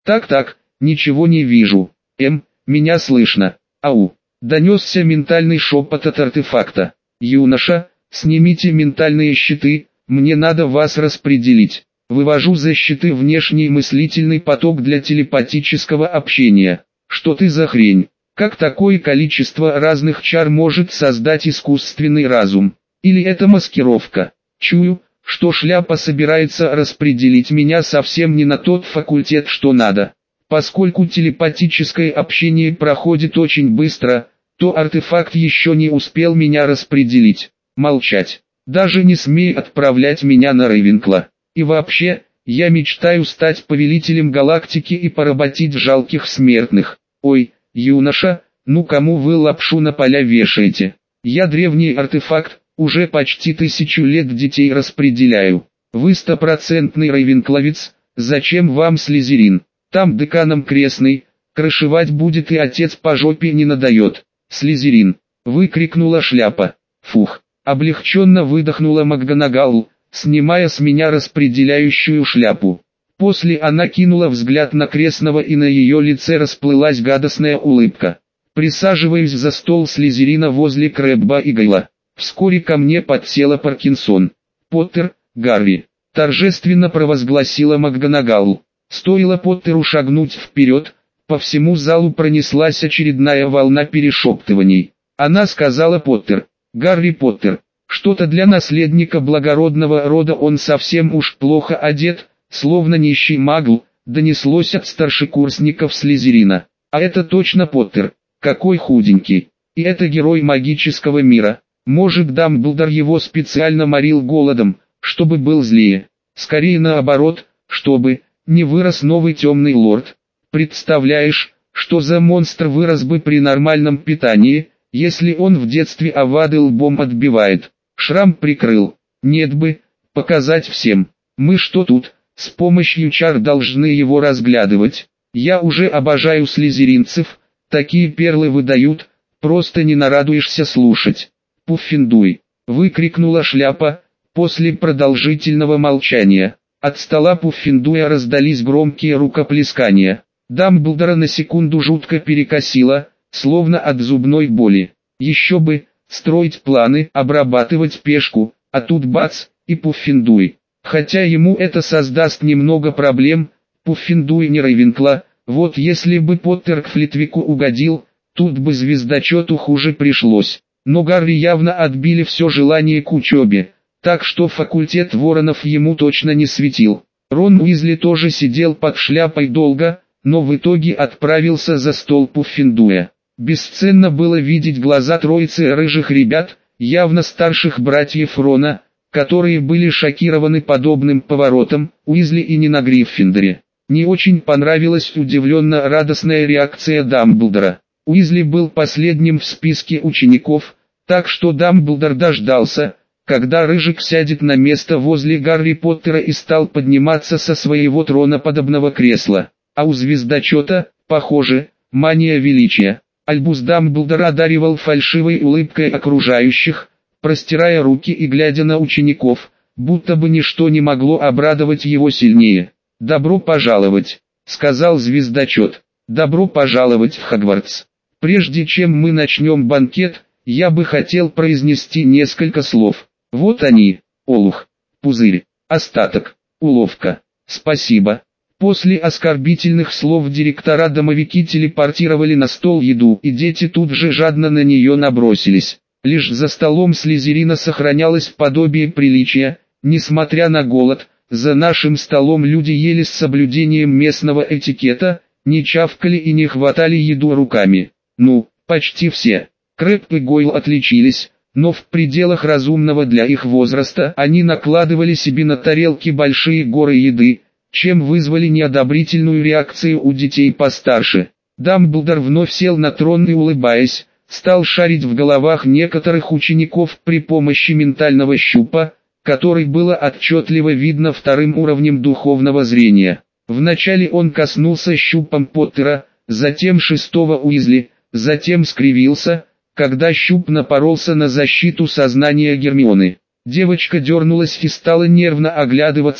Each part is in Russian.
Так, ничего не вижу. Меня слышно. Ау. Донесся ментальный шепот от артефакта. Юноша, снимите ментальные щиты, мне надо вас распределить. Вывожу за щиты внешний мыслительный поток для телепатического общения. Что ты за хрень? Как такое количество разных чар может создать искусственный разум? Или это маскировка? Чую, что шляпа собирается распределить меня совсем не на тот факультет, что надо. Поскольку телепатическое общение проходит очень быстро, то артефакт еще не успел меня распределить. Молчать. Даже не смей отправлять меня на Рейвенкла. И вообще, я мечтаю стать повелителем галактики и поработить жалких смертных. Ой, юноша, ну кому вы лапшу на поля вешаете? Я древний артефакт, уже почти 1000 лет детей распределяю. Вы стопроцентный рейвенкловец, зачем вам Слизерин? Там деканом крестный, крышевать будет и отец по жопе не надает. Слизерин, выкрикнула шляпа. Фух, облегченно выдохнула МакГонагал, снимая с меня распределяющую шляпу. После она кинула взгляд на крестного, и на ее лице расплылась гадостная улыбка. Присаживаясь за стол Слизерина возле Крэбба и Гайла, вскоре ко мне подсела Паркинсон. «Поттер, Гарри», — торжественно провозгласила МакГонагал. Стоило Поттеру шагнуть вперед, по всему залу пронеслась очередная волна перешептываний. Она сказала: «Поттер, Гарри Поттер, что-то для наследника благородного рода он совсем уж плохо одет, словно нищий магл», донеслось от старшекурсников Слизерина. «А это точно Поттер, какой худенький, и это герой магического мира. Может, Дамблдор его специально морил голодом, чтобы был злее? Скорее наоборот, чтобы не вырос новый темный лорд. Представляешь, что за монстр вырос бы при нормальном питании, если он в детстве овады лбом отбивает? Шрам прикрыл. Нет бы, показать всем. Мы что тут, с помощью чар должны его разглядывать? Я уже обожаю слизеринцев, такие перлы выдают, просто не нарадуешься слушать». «Пуффендуй!» — выкрикнула шляпа, после продолжительного молчания. От стола Пуффендуя раздались громкие рукоплескания. Дамблдора на секунду жутко перекосило, словно от зубной боли. Еще бы, строить планы, обрабатывать пешку, а тут бац, и Пуффендуй. Хотя ему это создаст немного проблем, Пуффендуй не Рейвенкла, вот если бы Поттер к Флитвику угодил, тут бы звездочету хуже пришлось. Но Гарри явно отбили все желание к учебе, так что факультет воронов ему точно не светил. Рон Уизли тоже сидел под шляпой долго, но в итоге отправился за стол Пуффендуя. Бесценно было видеть глаза троицы рыжих ребят, явно старших братьев Рона, которые были шокированы подобным поворотом. Уизли и не на Гриффиндоре. Не очень понравилась удивленно-радостная реакция Дамблдора. Уизли был последним в списке учеников, так что Дамблдор дождался, когда Рыжик сядет на место возле Гарри Поттера, и стал подниматься со своего троноподобного кресла. А у звездочета, похоже, мания величия. Альбус Дамблдора одаривал фальшивой улыбкой окружающих, простирая руки и глядя на учеников, будто бы ничто не могло обрадовать его сильнее. «Добро пожаловать», — сказал звездочет. «Добро пожаловать в Хогвартс. Прежде чем мы начнем банкет, я бы хотел произнести несколько слов. Вот они: олух, пузырь, остаток, уловка, спасибо». После оскорбительных слов директора домовики телепортировали на стол еду, и дети тут же жадно на нее набросились. Лишь за столом Слизерина сохранялось подобие приличия, несмотря на голод. За нашим столом люди ели с соблюдением местного этикета, не чавкали и не хватали еду руками. Ну, почти все. Крэб и Гойл отличились, но в пределах разумного для их возраста они накладывали себе на тарелки большие горы еды, чем вызвали неодобрительную реакцию у детей постарше. Дамблдор вновь сел на трон и, улыбаясь, стал шарить в головах некоторых учеников при помощи ментального щупа, который было отчетливо видно вторым уровнем духовного зрения. Вначале он коснулся щупом Поттера, затем шестого Уизли, затем скривился, когда щуп напоролся на защиту сознания Гермионы. Девочка дернулась и стала нервно оглядываться,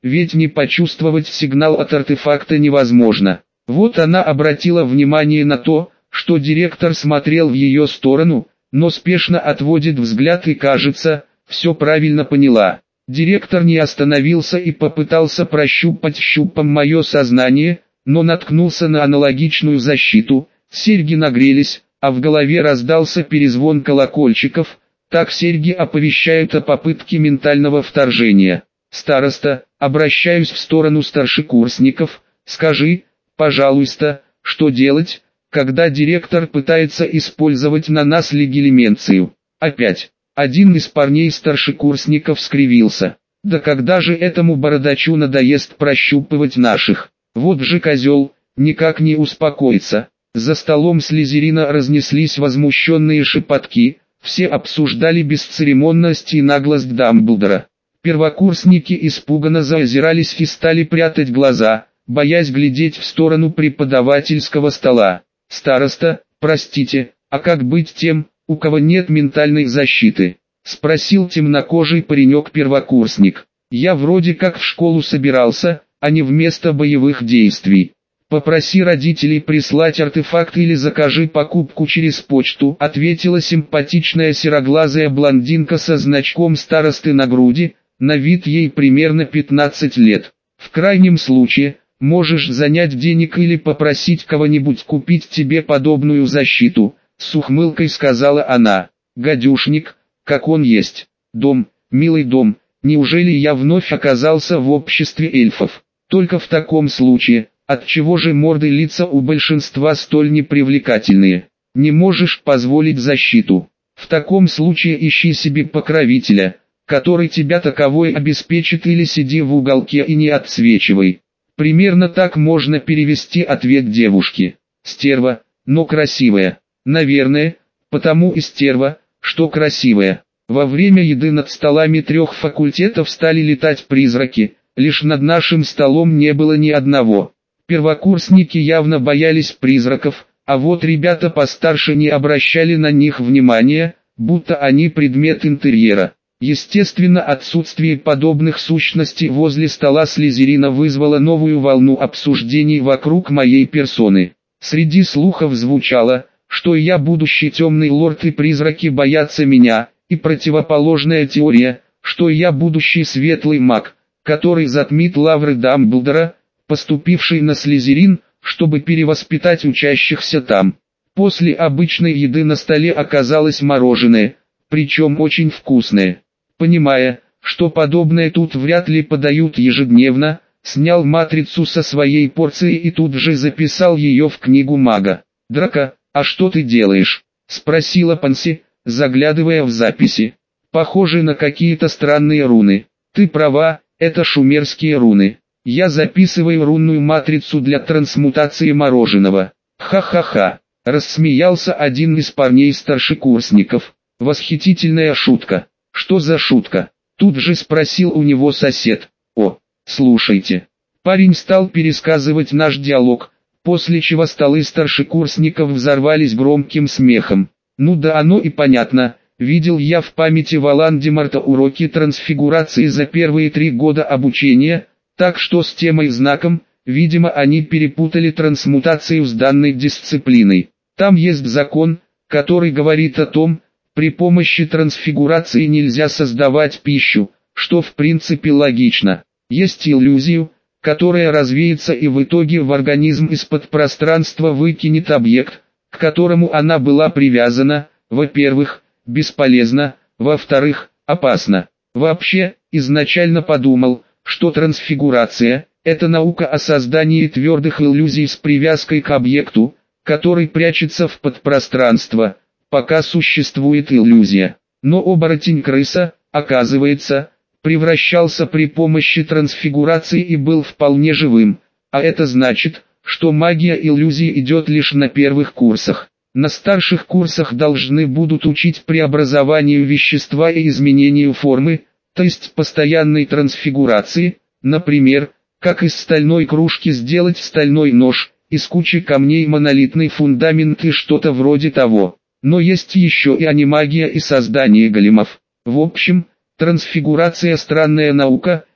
ведь не почувствовать сигнал от артефакта невозможно. Вот она обратила внимание на то, что директор смотрел в ее сторону, но спешно отводит взгляд и, кажется, все правильно поняла. Директор не остановился и попытался прощупать щупом мое сознание, но наткнулся на аналогичную защиту, серьги нагрелись, а в голове раздался перезвон колокольчиков, так серьги оповещают о попытке ментального вторжения. «Староста, обращаюсь в сторону старшекурсников, скажи, пожалуйста, что делать, когда директор пытается использовать на нас легилименцию?» Опять. Один из парней-старшекурсников скривился. «Да когда же этому бородачу надоест прощупывать наших? Вот же козел, никак не успокоится». За столом Слизерина разнеслись возмущенные шепотки, все обсуждали бесцеремонность и наглость Дамблдора. Первокурсники испуганно заозирались и стали прятать глаза, боясь глядеть в сторону преподавательского стола. «Староста, простите, а как быть тем, у кого нет ментальной защиты?» — спросил темнокожий паренек-первокурсник. «Я вроде как в школу собирался, а не вместо боевых действий. Попроси родителей прислать артефакт или закажи покупку через почту», — ответила симпатичная сероглазая блондинка со значком старосты на груди, на вид ей примерно 15 лет. «В крайнем случае, можешь занять денег или попросить кого-нибудь купить тебе подобную защиту», — с ухмылкой сказала она. «Гадюшник, как он есть. Дом, милый дом, неужели я вновь оказался в обществе эльфов? Только в таком случае, отчего же морды лица у большинства столь непривлекательные? Не можешь позволить защиту? В таком случае ищи себе покровителя, который тебя таковой обеспечит, или сиди в уголке и не отсвечивай». Примерно так можно перевести ответ девушки. «Стерва, но красивая». Наверное, потому и стерва, что красивая. Во время еды над столами 3 факультетов стали летать призраки, лишь над нашим столом не было ни одного. Первокурсники явно боялись призраков, а вот ребята постарше не обращали на них внимания, будто они предмет интерьера. Естественно, отсутствие подобных сущностей возле стола Слизерина вызвало новую волну обсуждений вокруг моей персоны. Среди слухов звучало, что я будущий темный лорд и призраки боятся меня, и противоположная теория, что я будущий светлый маг, который затмит лавры Дамблдора, поступивший на Слизерин, чтобы перевоспитать учащихся там. После обычной еды на столе оказалось мороженое, причем очень вкусное. Понимая, что подобное тут вряд ли подают ежедневно, снял матрицу со своей порции и тут же записал ее в книгу мага. «Драка, а что ты делаешь?» — спросила Панси, заглядывая в записи. «Похожи на какие-то странные руны». «Ты права, это шумерские руны. Я записываю рунную матрицу для трансмутации мороженого». «Ха-ха-ха», — рассмеялся один из парней-старшекурсников. «Восхитительная шутка». «Что за шутка?» — тут же спросил у него сосед. «О, слушайте». Парень стал пересказывать наш диалог, после чего столы старшекурсников взорвались громким смехом. «Ну да, оно и понятно. Видел я в памяти Волан-де-Морта уроки трансфигурации за первые 3 года обучения, так что с темой знаком, видимо, они перепутали трансмутацию с данной дисциплиной. Там есть закон, который говорит о том, при помощи трансфигурации нельзя создавать пищу, что в принципе логично. Есть иллюзию, которая развеется и в итоге в организм из-под пространства выкинет объект, к которому она была привязана, во-первых, бесполезно, во-вторых, опасно. Вообще, изначально подумал, что трансфигурация – это наука о создании твердых иллюзий с привязкой к объекту, который прячется в подпространство, пока существует иллюзия. Но оборотень-крыса, оказывается, превращался при помощи трансфигурации и был вполне живым, а это значит, что магия иллюзии идет лишь на первых курсах. На старших курсах должны будут учить преобразованию вещества и изменению формы, то есть постоянной трансфигурации, например, как из стальной кружки сделать стальной нож, из кучи камней монолитный фундамент и что-то вроде того. Но есть еще и анимагия и создание големов. В общем, трансфигурация странная наука,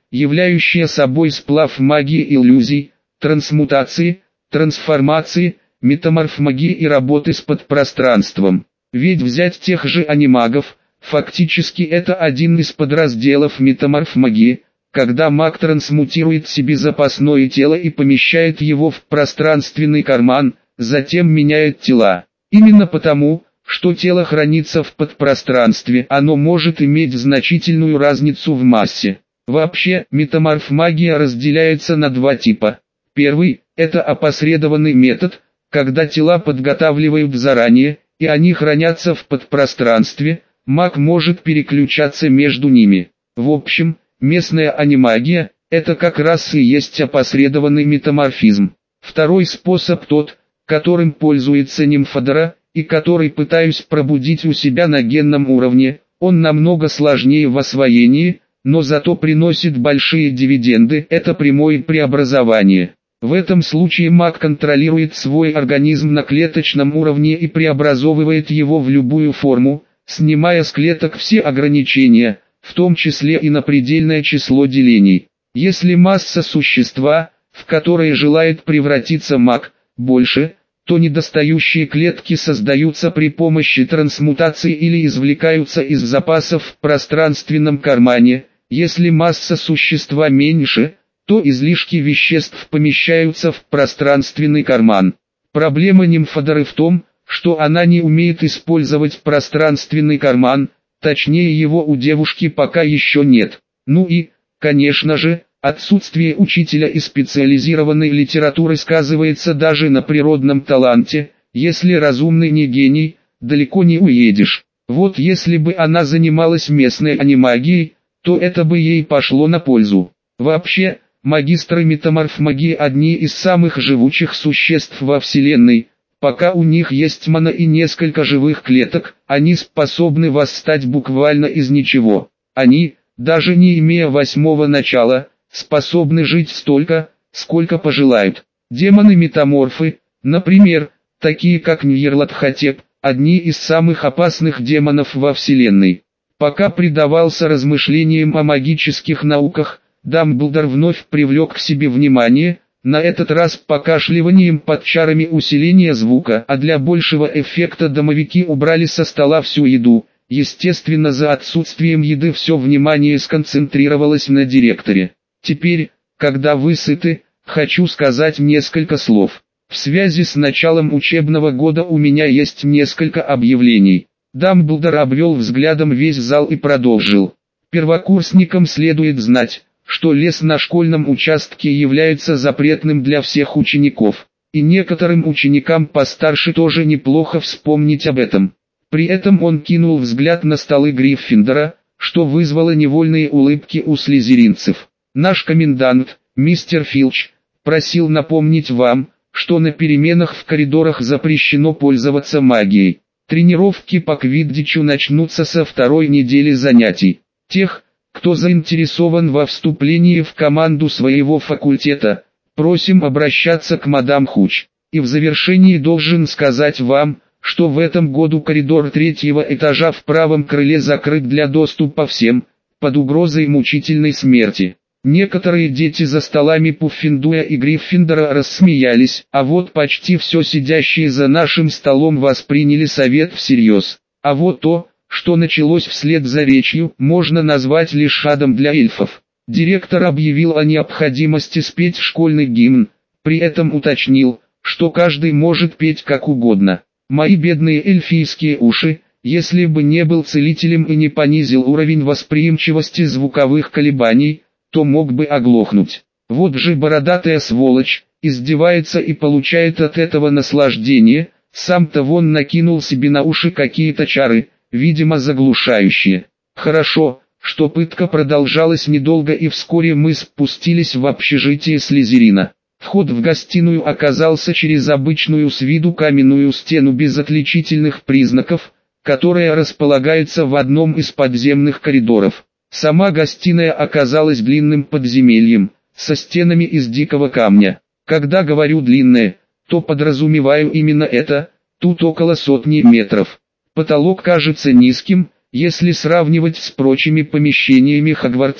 являющая собой сплав магии иллюзий, трансмутации, трансформации, метаморфмагии и работы с подпространством. Ведь взять тех же анимагов, фактически это один из подразделов метаморфмагии, когда маг трансмутирует себе запасное тело и помещает его в пространственный карман, затем меняет тела. Именно потому, что тело хранится в подпространстве, оно может иметь значительную разницу в массе. Вообще, метаморфмагия разделяется на два типа. Первый – это опосредованный метод, когда тела подготавливают заранее, и они хранятся в подпространстве, маг может переключаться между ними. В общем, местная анимагия – это как раз и есть опосредованный метаморфизм. Второй способ тот, которым пользуется Нимфодора, и который пытаюсь пробудить у себя на генном уровне, он намного сложнее в освоении, но зато приносит большие дивиденды, это прямое преобразование. В этом случае маг контролирует свой организм на клеточном уровне и преобразовывает его в любую форму, снимая с клеток все ограничения, в том числе и на предельное число делений. Если масса существа, в которое желает превратиться маг, больше, то недостающие клетки создаются при помощи трансмутации или извлекаются из запасов в пространственном кармане. Если масса существа меньше, то излишки веществ помещаются в пространственный карман. Проблема Нимфодоры в том, что она не умеет использовать пространственный карман, точнее его у девушки пока еще нет. Ну и, конечно же, отсутствие учителя и специализированной литературы сказывается даже на природном таланте. Если разумный не гений, далеко не уедешь. Вот если бы она занималась местной анимагией, то это бы ей пошло на пользу. Вообще, магистры метаморфмагии одни из самых живучих существ во Вселенной. Пока у них есть мана и несколько живых клеток, они способны восстать буквально из ничего. Они, даже не имея восьмого начала, способны жить столько, сколько пожелают. Демоны-метаморфы, например, такие как Ньерлатхотеп, одни из самых опасных демонов во Вселенной. Пока предавался размышлениям о магических науках, Дамблдор вновь привлек к себе внимание, на этот раз покашливанием под чарами усиления звука, а для большего эффекта домовики убрали со стола всю еду. Естественно, за отсутствием еды все внимание сконцентрировалось на директоре. Теперь, когда вы сыты, хочу сказать несколько слов. В связи с началом учебного года у меня есть несколько объявлений. Дамблдор обвел взглядом весь зал и продолжил. Первокурсникам следует знать, что лес на школьном участке является запретным для всех учеников. И некоторым ученикам постарше тоже неплохо вспомнить об этом. При этом он кинул взгляд на столы Гриффиндора, что вызвало невольные улыбки у слизеринцев. Наш комендант, мистер Филч, просил напомнить вам, что на переменах в коридорах запрещено пользоваться магией. Тренировки по квиддичу начнутся со второй недели занятий. Тех, кто заинтересован во вступлении в команду своего факультета, просим обращаться к мадам Хуч. И в завершении должен сказать вам, что в этом году коридор третьего этажа в правом крыле закрыт для доступа всем, под угрозой мучительной смерти. Некоторые дети за столами Пуффиндуя и Гриффиндора рассмеялись, а вот почти все сидящие за нашим столом восприняли совет всерьез. А вот то, что началось вслед за речью, можно назвать лишь адом для эльфов. Директор объявил о необходимости спеть школьный гимн, при этом уточнил, что каждый может петь как угодно. Мои бедные эльфийские уши, если бы не был целителем и не понизил уровень восприимчивости звуковых колебаний, то мог бы оглохнуть. Вот же бородатая сволочь, издевается и получает от этого наслаждение, сам-то вон накинул себе на уши какие-то чары, видимо заглушающие. Хорошо, что пытка продолжалась недолго и вскоре мы спустились в общежитие Слизерина. Вход в гостиную оказался через обычную с виду каменную стену без отличительных признаков, которая располагается в одном из подземных коридоров. Сама гостиная оказалась длинным подземельем, со стенами из дикого камня. Когда говорю длинное, то подразумеваю именно это, тут около 100 метров. Потолок кажется низким, если сравнивать с прочими помещениями Хогвартса,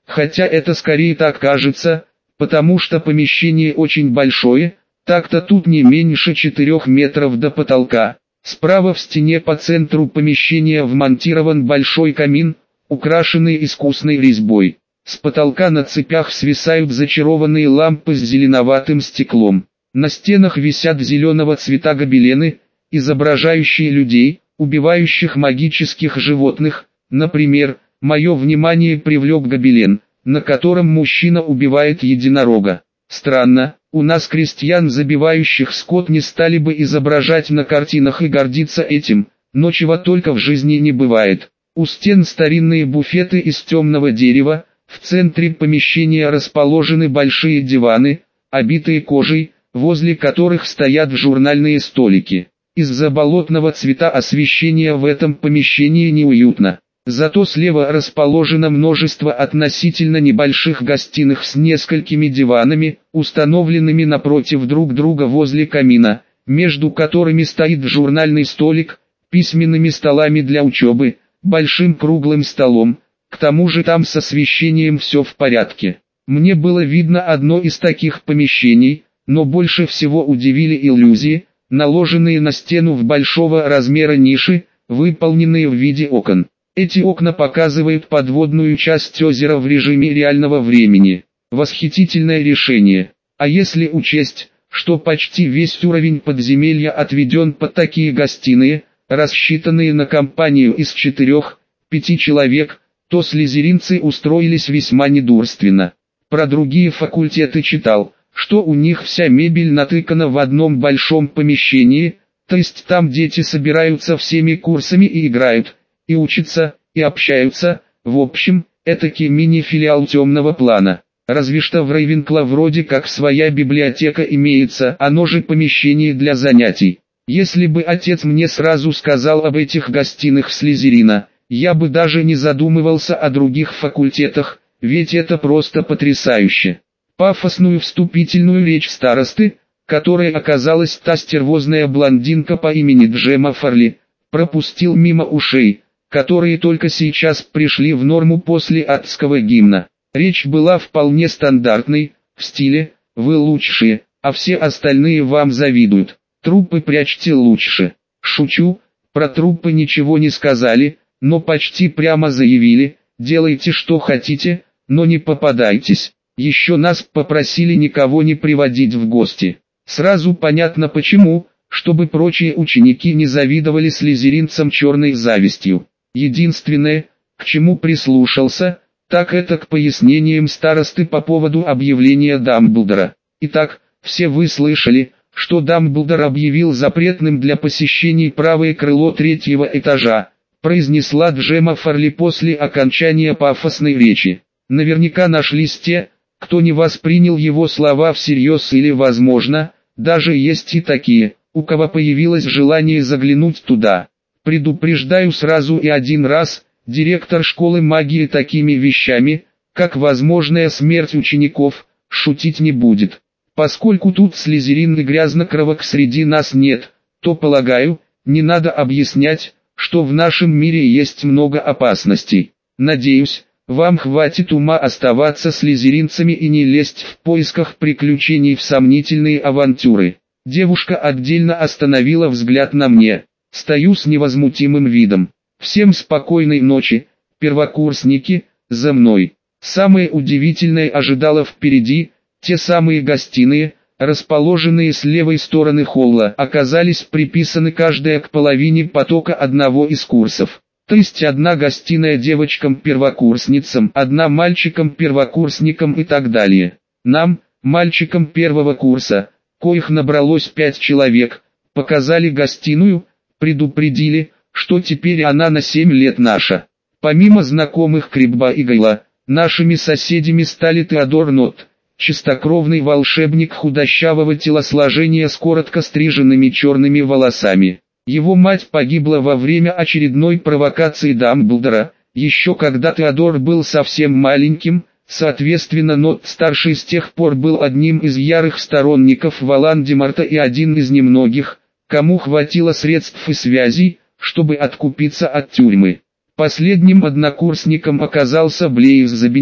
хотя это скорее так кажется, потому что помещение очень большое, так-то тут не меньше 4 метров до потолка. Справа в стене по центру помещения вмонтирован большой камин, украшенный искусной резьбой. С потолка на цепях свисают зачарованные лампы с зеленоватым стеклом. На стенах висят зеленого цвета гобелены, изображающие людей, убивающих магических животных. Например, мое внимание привлек гобелен, на котором мужчина убивает единорога. Странно, у нас крестьян, забивающих скот, не стали бы изображать на картинах и гордиться этим, но чего только в жизни не бывает. У стен старинные буфеты из темного дерева, в центре помещения расположены большие диваны, обитые кожей, возле которых стоят журнальные столики. Из-за болотного цвета освещение в этом помещении неуютно. Зато слева расположено множество относительно небольших гостиных с несколькими диванами, установленными напротив друг друга возле камина, между которыми стоит журнальный столик, письменными столами для учебы, большим круглым столом. К тому же там с освещением все в порядке. Мне было видно одно из таких помещений, но больше всего удивили иллюзии, наложенные на стену в большого размера ниши, выполненные в виде окон. Эти окна показывают подводную часть озера в режиме реального времени. Восхитительное решение. А если учесть, что почти весь уровень подземелья отведен под такие гостиные, рассчитанные на компанию из 4-5 человек, то слизеринцы устроились весьма недурственно. Про другие факультеты читал, что у них вся мебель натыкана в одном большом помещении, то есть там дети собираются всеми курсами и играют, и учатся, и общаются, в общем, этакий мини-филиал темного плана. Разве что в Рейвенкло вроде как своя библиотека имеется, оно же помещение для занятий. Если бы отец мне сразу сказал об этих гостиных Слизерина, я бы даже не задумывался о других факультетах, ведь это просто потрясающе. Пафосную вступительную речь старосты, которая оказалась та стервозная блондинка по имени Джема Фарли, пропустил мимо ушей, которые только сейчас пришли в норму после адского гимна. Речь была вполне стандартной, в стиле «Вы лучшие, а все остальные вам завидуют. Трупы прячьте лучше». Шучу, про трупы ничего не сказали, но почти прямо заявили: «Делайте что хотите, но не попадайтесь». Еще нас попросили никого не приводить в гости. Сразу понятно почему, чтобы прочие ученики не завидовали слизеринцам черной завистью. Единственное, к чему прислушался, так это к пояснениям старосты по поводу объявления Дамблдора. Итак, все вы слышали, что Дамблдор объявил запретным для посещений правое крыло 3-го этажа, произнесла Джема Фарли после окончания пафосной речи. Наверняка нашлись те, кто не воспринял его слова всерьез, или, возможно, даже есть и такие, у кого появилось желание заглянуть туда. Предупреждаю сразу и один раз, директор школы магии такими вещами, как возможная смерть учеников, шутить не будет. Поскольку тут слизерин и грязнокровок среди нас нет, то, полагаю, не надо объяснять, что в нашем мире есть много опасностей. Надеюсь, вам хватит ума оставаться слизеринцами и не лезть в поисках приключений в сомнительные авантюры. Девушка отдельно остановила взгляд на мне. Стою с невозмутимым видом. Всем спокойной ночи, первокурсники, за мной. Самое удивительное ожидало впереди. Те самые гостиные, расположенные с левой стороны холла, оказались приписаны каждая к половине потока одного из курсов. То есть одна гостиная девочкам-первокурсницам, одна мальчикам-первокурсникам и так далее. Нам, мальчикам первого курса, коих набралось 5 человек, показали гостиную, предупредили, что теперь она на 7 лет наша. Помимо знакомых Крибба и Гайла, нашими соседями стали Теодор Нот, чистокровный волшебник худощавого телосложения с коротко стриженными черными волосами. Его мать погибла во время очередной провокации Дамблдора, еще когда Теодор был совсем маленьким, соответственно Нот-старший с тех пор был одним из ярых сторонников Волан-де-Морта и один из немногих, кому хватило средств и связей, чтобы откупиться от тюрьмы. Последним однокурсником оказался Блейз Забини,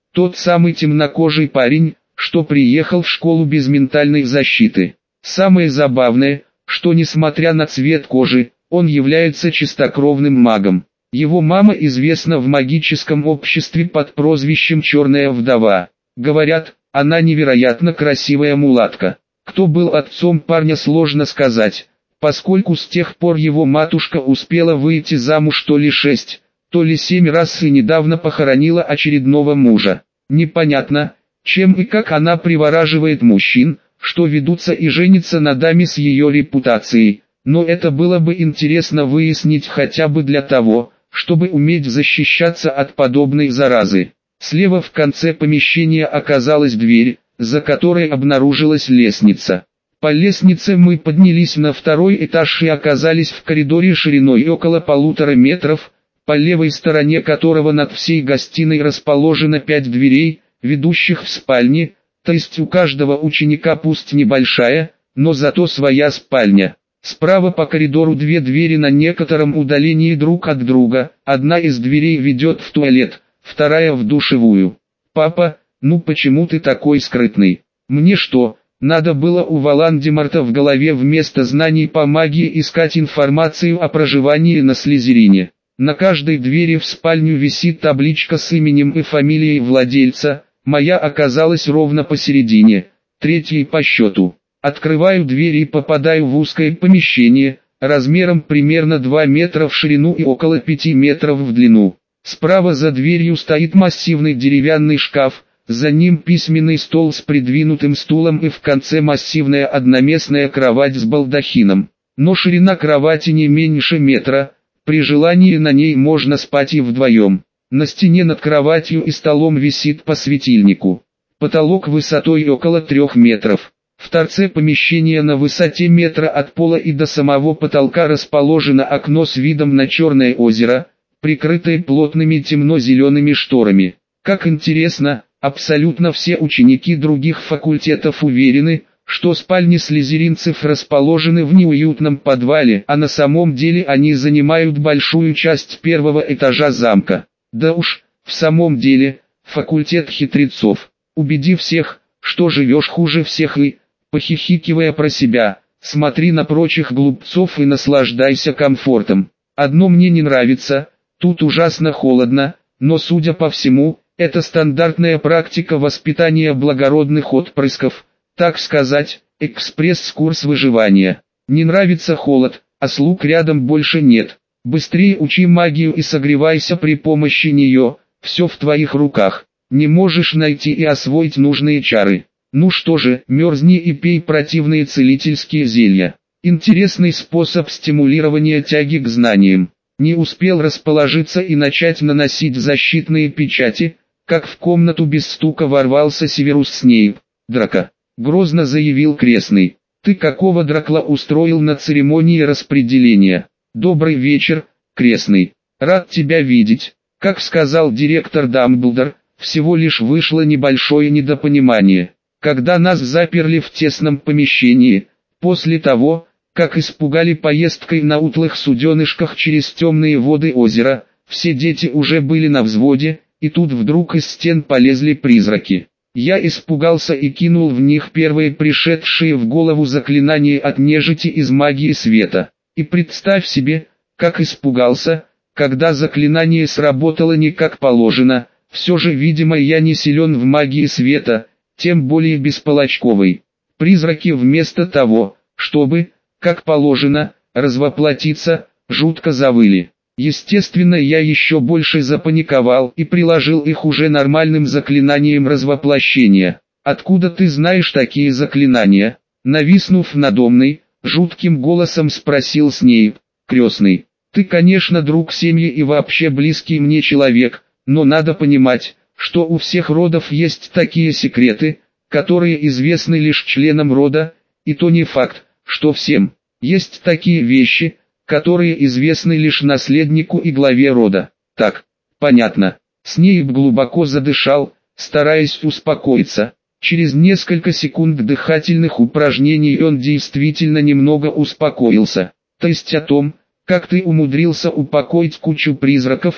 Тот самый темнокожий парень, что приехал в школу без ментальной защиты. Самое забавное, что несмотря на цвет кожи, он является чистокровным магом. Его мама известна в магическом обществе под прозвищем «Черная вдова». Говорят, она невероятно красивая мулатка. Кто был отцом парня, сложно сказать, поскольку с тех пор его матушка успела выйти замуж то ли 6, то ли 7 раз и недавно похоронила очередного мужа. Непонятно, чем и как она привораживает мужчин, что ведутся и женятся на даме с ее репутацией, но это было бы интересно выяснить хотя бы для того, чтобы уметь защищаться от подобной заразы. Слева в конце помещения оказалась дверь, за которой обнаружилась лестница. По лестнице мы поднялись на второй этаж и оказались в коридоре шириной около 1,5 метров, по левой стороне которого над всей гостиной расположено 5 дверей, ведущих в спальни, то есть у каждого ученика пусть небольшая, но зато своя спальня. Справа по коридору 2 двери на некотором удалении друг от друга, одна из дверей ведет в туалет, вторая в душевую. «Папа, ну почему ты такой скрытный? Мне что, надо было у Волан-де-Морта в голове вместо знаний по магии искать информацию о проживании на Слизерине? На каждой двери в спальню висит табличка с именем и фамилией владельца, моя оказалась ровно посередине, третьей по счету. Открываю дверь и попадаю в узкое помещение, размером примерно 2 метра в ширину и около 5 метров в длину. Справа за дверью стоит массивный деревянный шкаф, за ним письменный стол с придвинутым стулом и в конце массивная одноместная кровать с балдахином. Но ширина кровати не меньше метра, при желании на ней можно спать и вдвоем. На стене над кроватью и столом висит по светильнику. Потолок высотой около 3 метров. В торце помещения на высоте метра от пола и до самого потолка расположено окно с видом на Черное озеро, прикрытое плотными темно-зелеными шторами. Как интересно, абсолютно все ученики других факультетов уверены, что спальни слизеринцев расположены в неуютном подвале, а на самом деле они занимают большую часть первого этажа замка. Да уж, в самом деле, факультет хитрецов. Убеди всех, что живешь хуже всех и, похихикивая про себя, смотри на прочих глупцов и наслаждайся комфортом. Одно мне не нравится, тут ужасно холодно, но судя по всему, это стандартная практика воспитания благородных отпрысков, так сказать, экспресс-курс выживания. Не нравится холод, а слуг рядом больше нет. Быстрее учи магию и согревайся при помощи нее, все в твоих руках. Не можешь найти и освоить нужные чары. Ну что же, мерзни и пей противные целительские зелья. Интересный способ стимулирования тяги к знаниям. Не успел расположиться и начать наносить защитные печати, как в комнату без стука ворвался Северус Снейп. «Драко», — грозно заявил крестный, — «ты какого дракла устроил на церемонии распределения?» «Добрый вечер, крестный. Рад тебя видеть. Как сказал директор Дамблдор, всего лишь вышло небольшое недопонимание. Когда нас заперли в тесном помещении, после того, как испугали поездкой на утлых суденышках через темные воды озера, все дети уже были на взводе, и тут вдруг из стен полезли призраки. Я испугался и кинул в них первые пришедшие в голову заклинания от нежити из магии света. И представь себе, как испугался, когда заклинание сработало не как положено. Все же, видимо, я не силен в магии света, тем более бесполочковой. Призраки вместо того, чтобы, как положено, развоплотиться, жутко завыли. Естественно, я еще больше запаниковал и приложил их уже нормальным заклинанием развоплощения. «Откуда ты знаешь такие заклинания?» Нависнув надо мной, жутким голосом спросил Снейп. «Крестный, ты, конечно, друг семьи и вообще близкий мне человек, но надо понимать, что у всех родов есть такие секреты, которые известны лишь членам рода, и то не факт, что всем. Есть такие вещи, которые известны лишь наследнику и главе рода. Так, понятно». Снейп глубоко задышал, стараясь успокоиться. Через несколько секунд дыхательных упражнений он действительно немного успокоился. «То есть о том, как ты умудрился упокоить кучу призраков,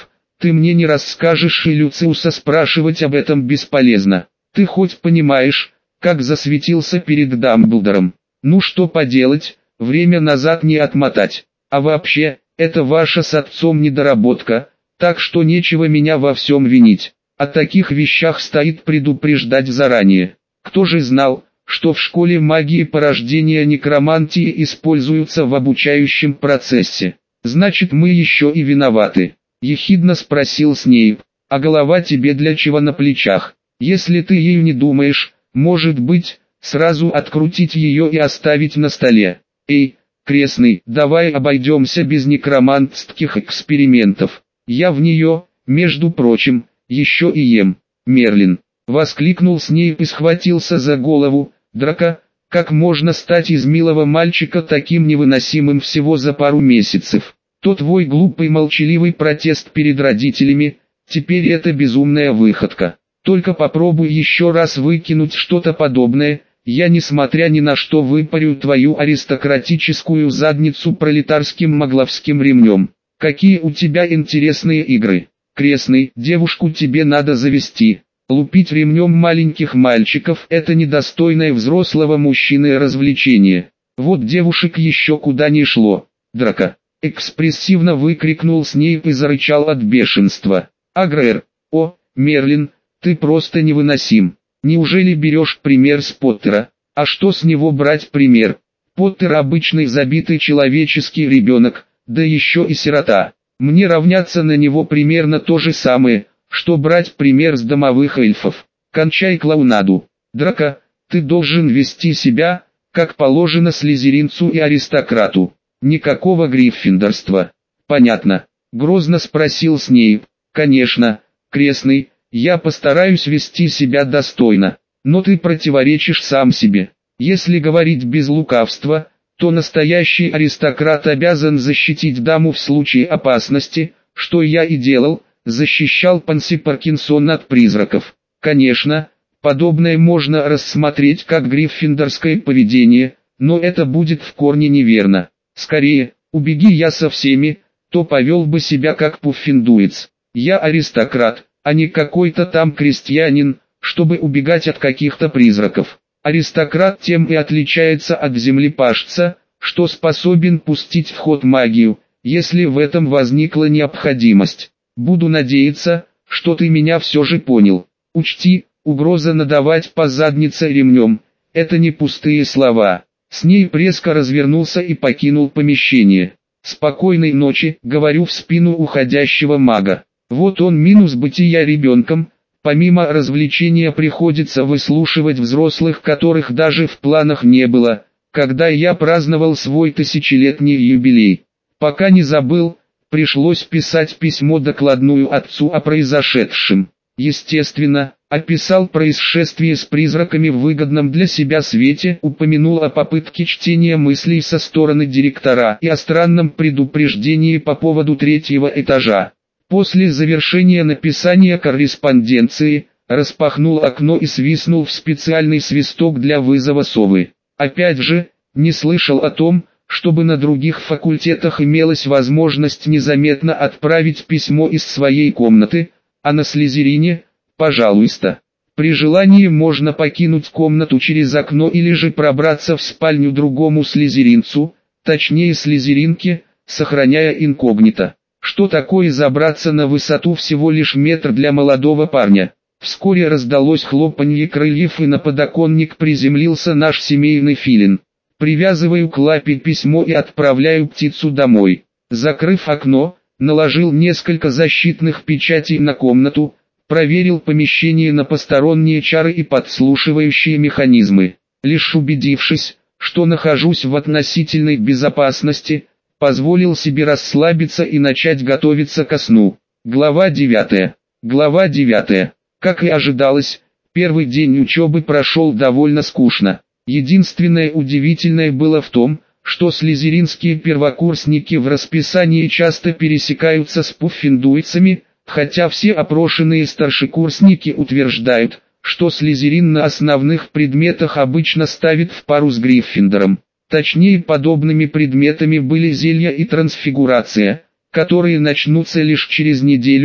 Ты мне не расскажешь, и Люциуса спрашивать об этом бесполезно. Ты хоть понимаешь, как засветился перед Дамблдором? Ну что поделать, время назад не отмотать. А вообще, это ваша с отцом недоработка, так что нечего меня во всем винить. О таких вещах стоит предупреждать заранее. Кто же знал, что в школе магии порождения некромантии используются в обучающем процессе? Значит, мы еще и виноваты. Ехидно спросил Снейп. А голова тебе для чего на плечах? Если ты ею не думаешь, может быть, сразу открутить ее и оставить на столе. Эй, крестный, давай обойдемся без некромантских экспериментов. Я в нее, между прочим, еще и ем. Мерлин, воскликнул Снейп и схватился за голову. Драко, как можно стать из милого мальчика таким невыносимым всего за пару месяцев? То твой глупый молчаливый протест перед родителями, теперь это безумная выходка. Только попробуй еще раз выкинуть что-то подобное, я несмотря ни на что выпарю твою аристократическую задницу пролетарским магловским ремнем. Какие у тебя интересные игры. Крестный, девушку тебе надо завести. Лупить ремнем маленьких мальчиков – это недостойное взрослого мужчины развлечение. Вот девушек еще куда ни шло. Драко. Экспрессивно выкрикнул Снейп и зарычал от бешенства. Агрэр, о, Мерлин, ты просто невыносим. Неужели берешь пример с Поттера? А что с него брать пример? Поттер обычный забитый человеческий ребенок, да еще и сирота. Мне равняться на него примерно то же самое, что брать пример с домовых эльфов. Кончай клоунаду. Драко, ты должен вести себя, как положено слизеринцу и аристократу. Никакого гриффиндорства. Понятно? Грозно спросил Снейп. Конечно, крестный, я постараюсь вести себя достойно. Но ты противоречишь сам себе. Если говорить без лукавства, то настоящий аристократ обязан защитить даму в случае опасности, что я и делал, защищал Панси Паркинсон от призраков. Конечно, подобное можно рассмотреть как гриффиндорское поведение, но это будет в корне неверно. Скорее, убеги я со всеми, то повел бы себя как пуффиндуец. Я аристократ, а не какой-то там крестьянин, чтобы убегать от каких-то призраков. Аристократ тем и отличается от землепашца, что способен пустить в ход магию, если в этом возникла необходимость. Буду надеяться, что ты меня все же понял. Учти, угроза надавать по заднице ремнем – это не пустые слова. Снейп резко развернулся и покинул помещение. «Спокойной ночи», — говорю в спину уходящего мага. Вот он минус бытия ребенком, помимо развлечения приходится выслушивать взрослых, которых даже в планах не было, когда я праздновал свой 1000-летний юбилей. Пока не забыл, пришлось писать письмо докладную отцу о произошедшем. Естественно, описал происшествие с призраками в выгодном для себя свете, упомянул о попытке чтения мыслей со стороны директора и о странном предупреждении по поводу 3-го этажа. После завершения написания корреспонденции, распахнул окно и свистнул в специальный свисток для вызова совы. Опять же, не слышал о том, чтобы на других факультетах имелась возможность незаметно отправить письмо из своей комнаты, а на Слизерине, пожалуйста. При желании можно покинуть комнату через окно или же пробраться в спальню другому слизеринцу, точнее слизеринке, сохраняя инкогнито. Что такое забраться на высоту всего лишь метр для молодого парня? Вскоре раздалось хлопанье крыльев и на подоконник приземлился наш семейный филин. Привязываю к лапе письмо и отправляю птицу домой. Закрыв окно, наложил несколько защитных печатей на комнату, проверил помещение на посторонние чары и подслушивающие механизмы. Лишь убедившись, что нахожусь в относительной безопасности, позволил себе расслабиться и начать готовиться ко сну. Глава 9. Глава 9. Как и ожидалось, первый день учебы прошел довольно скучно. Единственное удивительное было в том, что слизеринские первокурсники в расписании часто пересекаются с пуффиндуйцами, хотя все опрошенные старшекурсники утверждают, что Слизерин на основных предметах обычно ставит в пару с Гриффиндором. Точнее, подобными предметами были зелья и трансфигурация, которые начнутся лишь через неделю,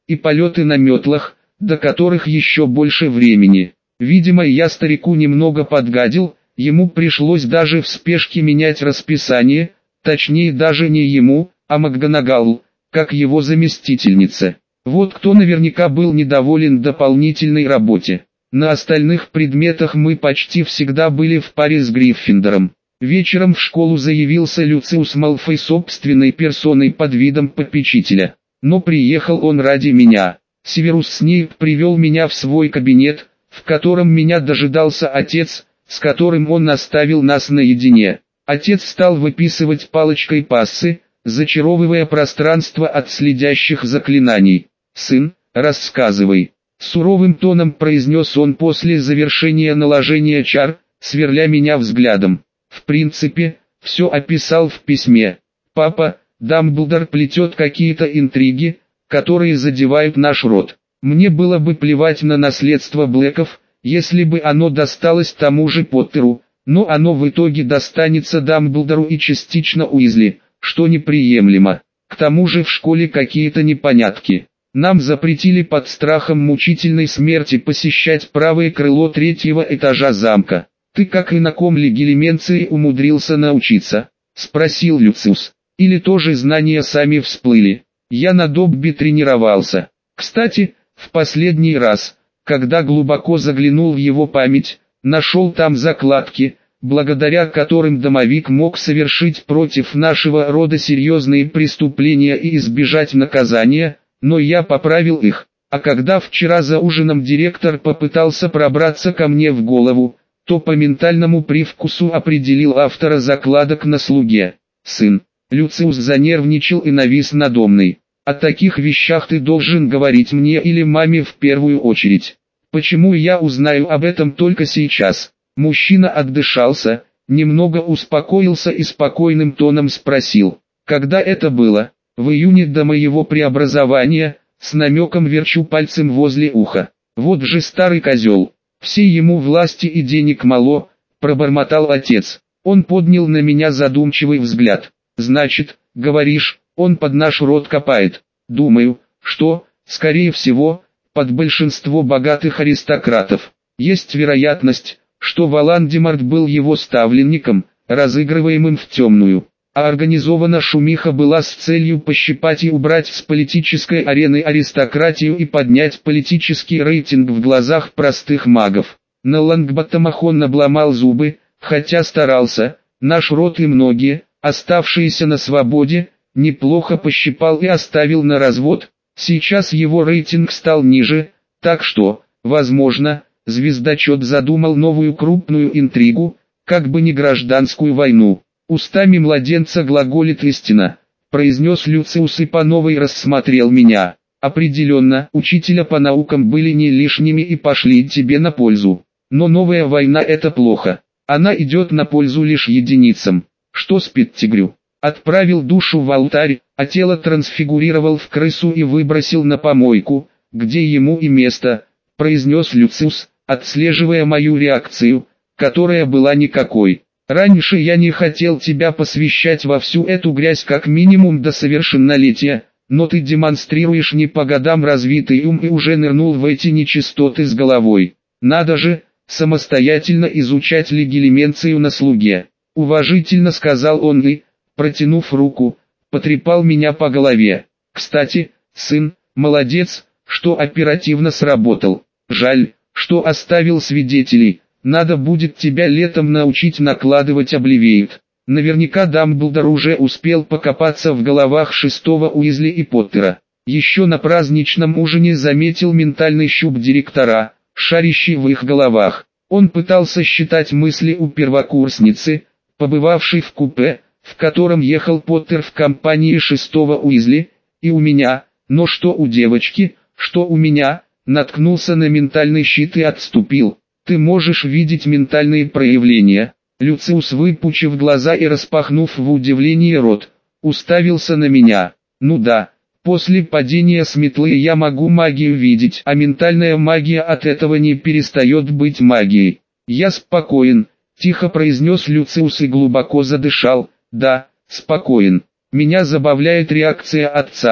и полеты на метлах, до которых еще больше времени. Видимо, я старику немного подгадил, ему пришлось даже в спешке менять расписание, точнее даже не ему, а МакГонагалл, как его заместительнице. Вот кто наверняка был недоволен дополнительной работе. На остальных предметах мы почти всегда были в паре с Гриффиндором. Вечером в школу заявился Люциус Малфой собственной персоной под видом попечителя. Но приехал он ради меня. Северус Снейп привел меня в свой кабинет, в котором меня дожидался отец, с которым он оставил нас наедине. Отец стал выписывать палочкой пассы, зачаровывая пространство от следящих заклинаний. «Сын, рассказывай», — суровым тоном произнес он после завершения наложения чар, сверля меня взглядом. В принципе, все описал в письме. «Папа, Дамблдор плетет какие-то интриги, которые задевают наш род. Мне было бы плевать на наследство Блэков, если бы оно досталось тому же Поттеру, но оно в итоге достанется Дамблдору и частично Уизли, что неприемлемо. К тому же в школе какие-то непонятки. Нам запретили под страхом мучительной смерти посещать правое крыло третьего этажа замка. Ты как иноком легилименции умудрился научиться?» — спросил Люциус. «Или тоже знания сами всплыли?» Я на Добби тренировался. Кстати, в последний раз, когда глубоко заглянул в его память, нашел там закладки, благодаря которым домовик мог совершить против нашего рода серьезные преступления и избежать наказания, но я поправил их. А когда вчера за ужином директор попытался пробраться ко мне в голову, то по ментальному привкусу определил автора закладок на слуге. «Сын». Люциус занервничал и навис надо мной. «О таких вещах ты должен говорить мне или маме в первую очередь. Почему я узнаю об этом только сейчас?» Мужчина отдышался, немного успокоился и спокойным тоном спросил. «Когда это было?» «В июне до моего преобразования», с намеком верчу пальцем возле уха. «Вот же старый козел. Всей ему власти и денег мало», пробормотал отец. Он поднял на меня задумчивый взгляд. «Значит, говоришь, он под наш род копает?» «Думаю, что, скорее всего, под большинство богатых аристократов. Есть вероятность, что Волан-де-Морт был его ставленником, разыгрываемым в темную. А организована шумиха была с целью пощипать и убрать с политической арены аристократию и поднять политический рейтинг в глазах простых магов. На Лонгботтомах он обломал зубы, хотя старался, наш род и многие, оставшиеся на свободе, неплохо пощипал и оставил на развод. Сейчас его рейтинг стал ниже, так что, возможно, звездочет задумал новую крупную интригу, как бы не гражданскую войну. «Устами младенца глаголит истина», — произнес Люциус и по новой рассмотрел меня. «Определенно, учителя по наукам были не лишними и пошли тебе на пользу. Но новая война — это плохо. Она идет на пользу лишь единицам. Что с Петтигрю? Отправил душу в алтарь, а тело трансфигурировал в крысу и выбросил на помойку, где ему и место», — произнес Люциус, отслеживая мою реакцию, которая была никакой. «Раньше я не хотел тебя посвящать во всю эту грязь как минимум до совершеннолетия, но ты демонстрируешь не по годам развитый ум и уже нырнул в эти нечистоты с головой. Надо же, самостоятельно изучать легилименцию на слуге», — уважительно сказал он и, протянув руку, потрепал меня по голове. «Кстати, сын, молодец, что оперативно сработал. Жаль, что оставил свидетелей. Надо будет тебя летом научить накладывать обливеют». Наверняка Дамблдор уже успел покопаться в головах шестого Уизли и Поттера. Еще на праздничном ужине заметил ментальный щуп директора, шарящий в их головах. Он пытался считать мысли у первокурсницы, побывавшей в купе, в котором ехал Поттер в компании шестого Уизли, и у меня, но что у девочки, что у меня, наткнулся на ментальный щит и отступил. «Ты можешь видеть ментальные проявления». Люциус, выпучив глаза и распахнув в удивлении рот, уставился на меня. «Ну да, после падения с метлы я могу магию видеть, а ментальная магия от этого не перестает быть магией». «Я спокоен», — тихо произнес Люциус и глубоко задышал. «Да, спокоен. Меня забавляет реакция отца,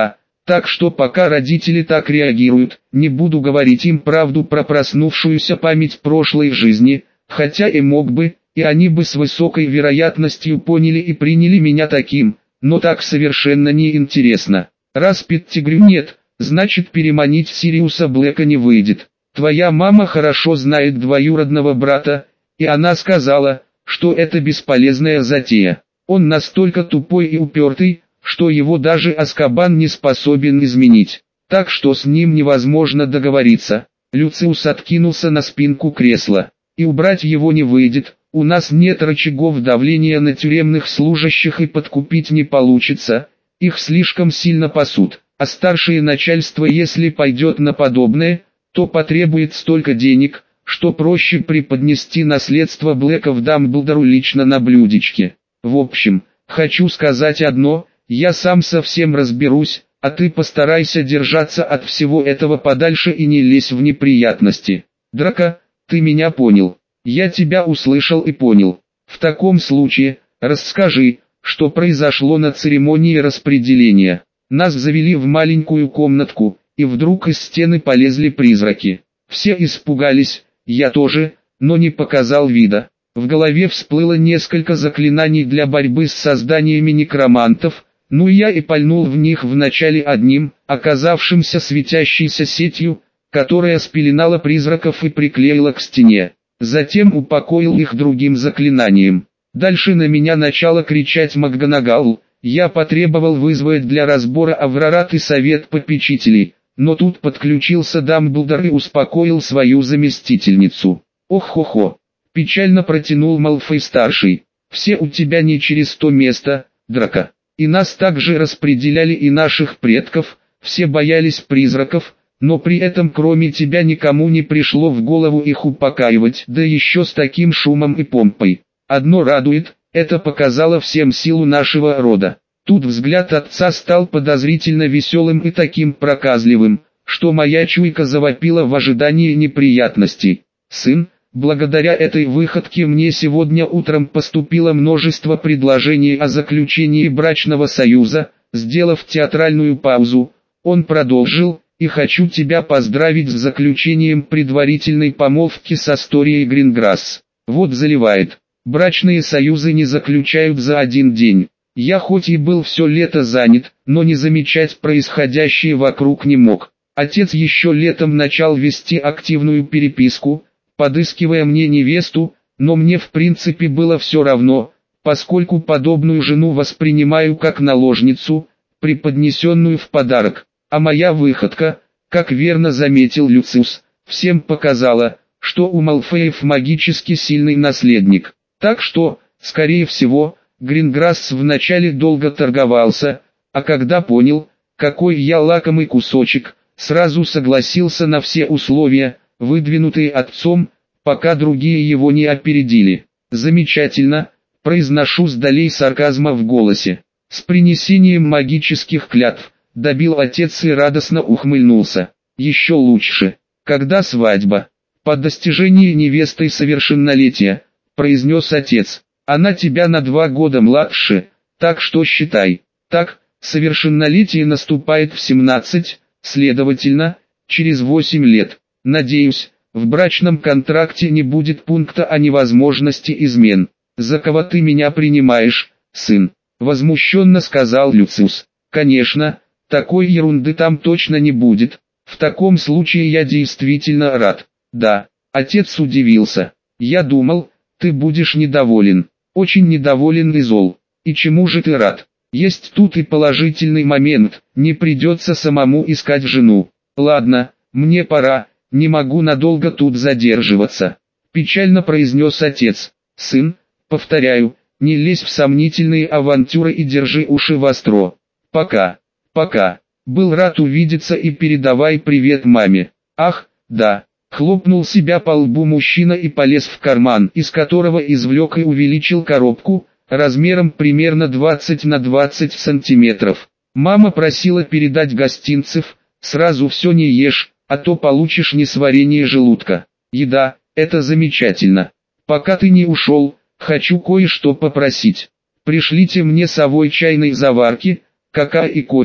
Так что пока родители так реагируют, не буду говорить им правду про проснувшуюся память прошлой жизни, хотя и мог бы, и они бы с высокой вероятностью поняли и приняли меня таким, но так совершенно неинтересно. Раз Петтигрю нет, значит переманить Сириуса Блэка не выйдет. Твоя мама хорошо знает двоюродного брата, и она сказала, что это бесполезная затея. Он настолько тупой и упертый, что его даже Азкабан не способен изменить. Так что с ним невозможно договориться. Люциус откинулся на спинку кресла. И убрать его не выйдет, у нас нет рычагов давления на тюремных служащих и подкупить не получится, их слишком сильно пасут. А старшее начальство, если пойдет на подобное, то потребует столько денег, что проще преподнести наследство Блэков Дамблдору лично на блюдечке. В общем, хочу сказать одно, я сам совсем разберусь, а ты постарайся держаться от всего этого подальше и не лезь в неприятности. Драко, ты меня понял. Я тебя услышал и понял. В таком случае, расскажи, что произошло на церемонии распределения. Нас завели в маленькую комнатку, и вдруг из стены полезли призраки. Все испугались, я тоже, но не показал вида. В голове всплыло несколько заклинаний для борьбы с созданиями некромантов, ну и я и пальнул в них вначале одним, оказавшимся светящейся сетью, которая спеленала призраков и приклеила к стене. Затем упокоил их другим заклинанием. Дальше на меня начала кричать МакГонагал. Я потребовал вызвать для разбора Аврорат и совет попечителей, но тут подключился Дамблдор и успокоил свою заместительницу. Ох-хо-хо, печально протянул Малфой-старший. Все у тебя не через то место, Драко. И нас также распределяли и наших предков, все боялись призраков, но при этом кроме тебя никому не пришло в голову их упокаивать, да еще с таким шумом и помпой. Одно радует, это показало всем силу нашего рода. Тут взгляд отца стал подозрительно веселым и таким проказливым, что моя чуйка завопила в ожидании неприятностей. Сын, благодаря этой выходке мне сегодня утром поступило множество предложений о заключении брачного союза. Сделав театральную паузу, он продолжил: и хочу тебя поздравить с заключением предварительной помолвки с Асторией Гринграсс. Вот заливает. Брачные союзы не заключают за один день. Я хоть и был все лето занят, но не замечать происходящее вокруг не мог. Отец еще летом начал вести активную переписку, подыскивая мне невесту, но мне в принципе было все равно, поскольку подобную жену воспринимаю как наложницу, преподнесенную в подарок. А моя выходка, как верно заметил Люциус, всем показала, что у Малфоев магически сильный наследник. Так что, скорее всего, Гринграсс вначале долго торговался, а когда понял, какой я лакомый кусочек, сразу согласился на все условия, выдвинутые отцом, пока другие его не опередили. Замечательно, произношу с долей сарказма в голосе. С принесением магических клятв, добил отец и радостно ухмыльнулся. Еще лучше. Когда свадьба? По достижении невестой совершеннолетия, произнес отец. Она тебя на 2 года младше, так что считай. Так, совершеннолетие наступает в 17, следовательно, через 8 лет. Надеюсь, в брачном контракте не будет пункта о невозможности измен. За кого ты меня принимаешь, сын? Возмущенно сказал Люциус. Конечно, такой ерунды там точно не будет. В таком случае я действительно рад. Да, отец удивился. Я думал, ты будешь недоволен. Очень недоволен и зол. И чему же ты рад? Есть тут и положительный момент, не придется самому искать жену. Ладно, мне пора, не могу надолго тут задерживаться. Печально произнес отец. Сын, повторяю, не лезь в сомнительные авантюры и держи уши востро. Пока. Пока. Был рад увидеться и передавай привет маме. Ах, да. Хлопнул себя по лбу мужчина и полез в карман, из которого извлек и увеличил коробку, размером примерно 20 на 20 сантиметров. Мама просила передать гостинцев, сразу все не ешь, а то получишь несварение желудка. Еда, это замечательно. Пока ты не ушел, хочу кое-что попросить. Пришлите мне совой чайной заварки, какао и кофе,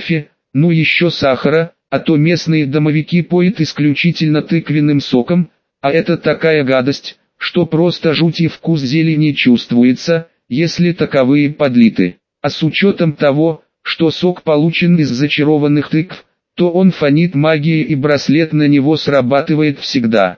Ну еще сахара, а то местные домовики поят исключительно тыквенным соком, а это такая гадость, что просто жуть и вкус зелени чувствуется, если таковые подлиты. А с учетом того, что сок получен из зачарованных тыкв, то он фонит магией и браслет на него срабатывает всегда.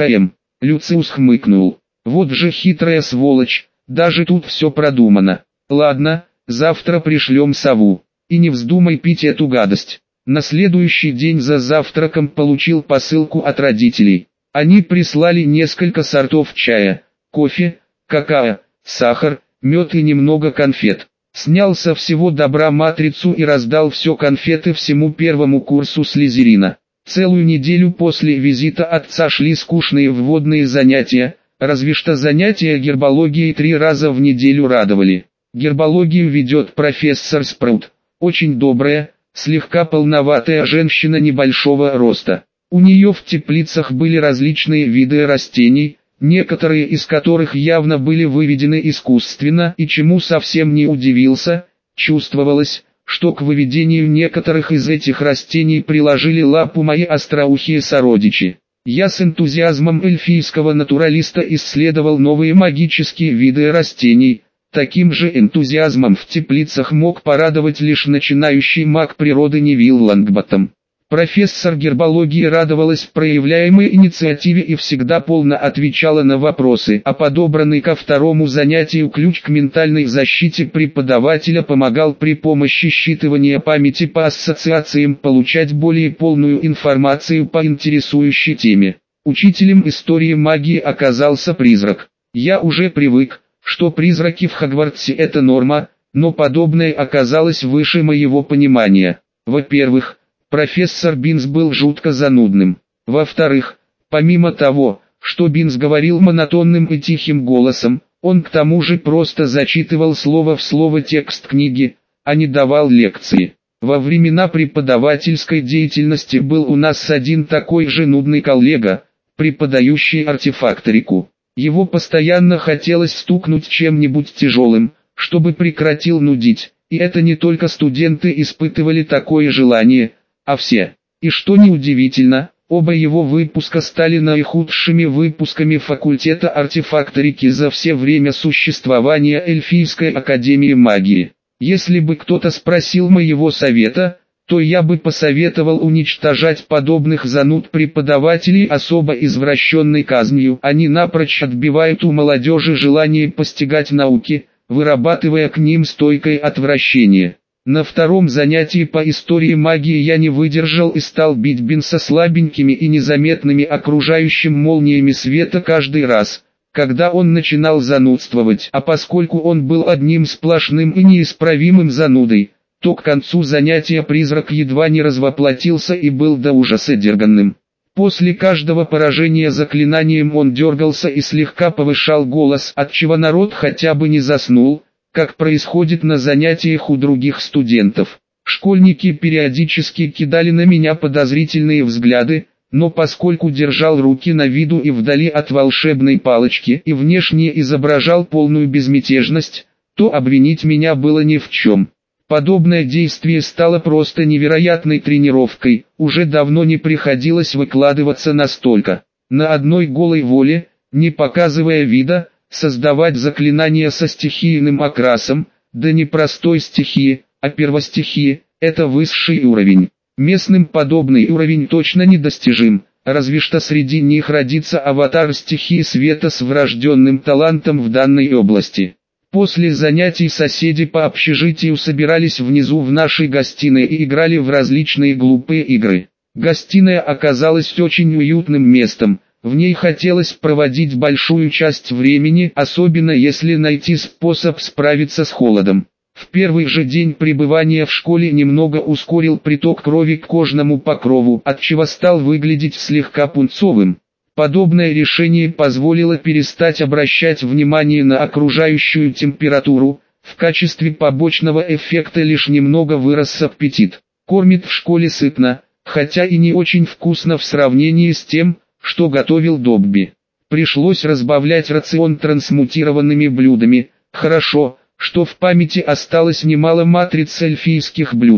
Люциус хмыкнул. Вот же хитрая сволочь, даже тут все продумано. Ладно, завтра пришлем сову. И не вздумай пить эту гадость. На следующий день за завтраком получил посылку от родителей. Они прислали несколько сортов чая, кофе, какао, сахар, мед и немного конфет. Снял со всего добра матрицу и раздал все конфеты всему первому курсу Слизерина. Целую неделю после визита отца шли скучные вводные занятия, разве что занятия гербологией 3 раза в неделю радовали. Гербологию ведет профессор Спраут, очень добрая, слегка полноватая женщина небольшого роста. У нее в теплицах были различные виды растений, некоторые из которых явно были выведены искусственно, и чему совсем не удивился, чувствовалось, что к выведению некоторых из этих растений приложили лапу мои остроухие сородичи. Я с энтузиазмом эльфийского натуралиста исследовал новые магические виды растений. Таким же энтузиазмом в теплицах мог порадовать лишь начинающий маг природы Невилл Лонгботтом. Профессор гербологии радовалась проявляемой инициативе и всегда полно отвечала на вопросы, а подобранный ко второму занятию ключ к ментальной защите преподавателя помогал при помощи считывания памяти по ассоциациям получать более полную информацию по интересующей теме. Учителем истории магии оказался призрак. Я уже привык, что призраки в Хогвартсе это норма, но подобное оказалось выше моего понимания. Во-первых, профессор Бинс был жутко занудным. Во-вторых, помимо того, что Бинс говорил монотонным и тихим голосом, он к тому же просто зачитывал слово в слово текст книги, а не давал лекции. Во времена преподавательской деятельности был у нас один такой же нудный коллега, преподающий артефакторику. Его постоянно хотелось стукнуть чем-нибудь тяжелым, чтобы прекратил нудить, и это не только студенты испытывали такое желание, а все. И что неудивительно, оба его выпуска стали наихудшими выпусками факультета артефакторики за все время существования Эльфийской академии магии. Если бы кто-то спросил моего совета, то я бы посоветовал уничтожать подобных зануд преподавателей особо извращенной казнью. Они напрочь отбивают у молодежи желание постигать науки, вырабатывая к ним стойкое отвращение. На втором занятии по истории магии я не выдержал и стал бить Бинса слабенькими и незаметными окружающим молниями света каждый раз, когда он начинал занудствовать. А поскольку он был одним сплошным и неисправимым занудой, то к концу занятия призрак едва не развоплотился и был до ужаса дерганным. После каждого поражения заклинанием он дергался и слегка повышал голос, отчего народ хотя бы не заснул, как происходит на занятиях у других студентов. Школьники периодически кидали на меня подозрительные взгляды, но поскольку держал руки на виду и вдали от волшебной палочки и внешне изображал полную безмятежность, то обвинить меня было ни в чем. Подобное действие стало просто невероятной тренировкой, уже давно не приходилось выкладываться настолько. На одной голой воле, не показывая вида, создавать заклинания со стихийным окрасом, да не простой стихии, а первостихии, это высший уровень. Местным подобный уровень точно недостижим, разве что среди них родится аватар стихии света с врожденным талантом в данной области. После занятий соседи по общежитию собирались внизу в нашей гостиной и играли в различные глупые игры. Гостиная оказалась очень уютным местом, в ней хотелось проводить большую часть времени, особенно если найти способ справиться с холодом. В первый же день пребывания в школе немного ускорил приток крови к кожному покрову, отчего стал выглядеть слегка пунцовым. Подобное решение позволило перестать обращать внимание на окружающую температуру, в качестве побочного эффекта лишь немного вырос аппетит. Кормит в школе сытно, хотя и не очень вкусно в сравнении с тем, что готовил Добби. Пришлось разбавлять рацион трансмутированными блюдами. Хорошо, что в памяти осталось немало матриц эльфийских блюд,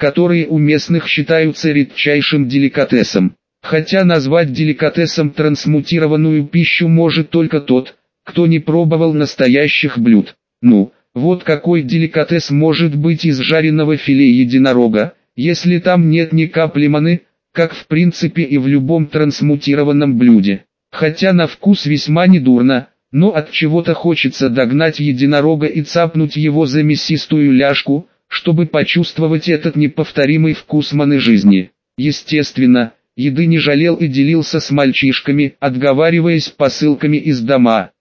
которые у местных считаются редчайшим деликатесом. Хотя назвать деликатесом трансмутированную пищу может только тот, кто не пробовал настоящих блюд. Ну, вот какой деликатес может быть из жареного филе единорога, если там нет ни капли маны, как в принципе и в любом трансмутированном блюде. Хотя на вкус весьма недурно, но от чего-то хочется догнать единорога и цапнуть его за мясистую ляжку, чтобы почувствовать этот неповторимый вкус маны жизни. Естественно, еды не жалел и делился с мальчишками, отговариваясь посылками из дома.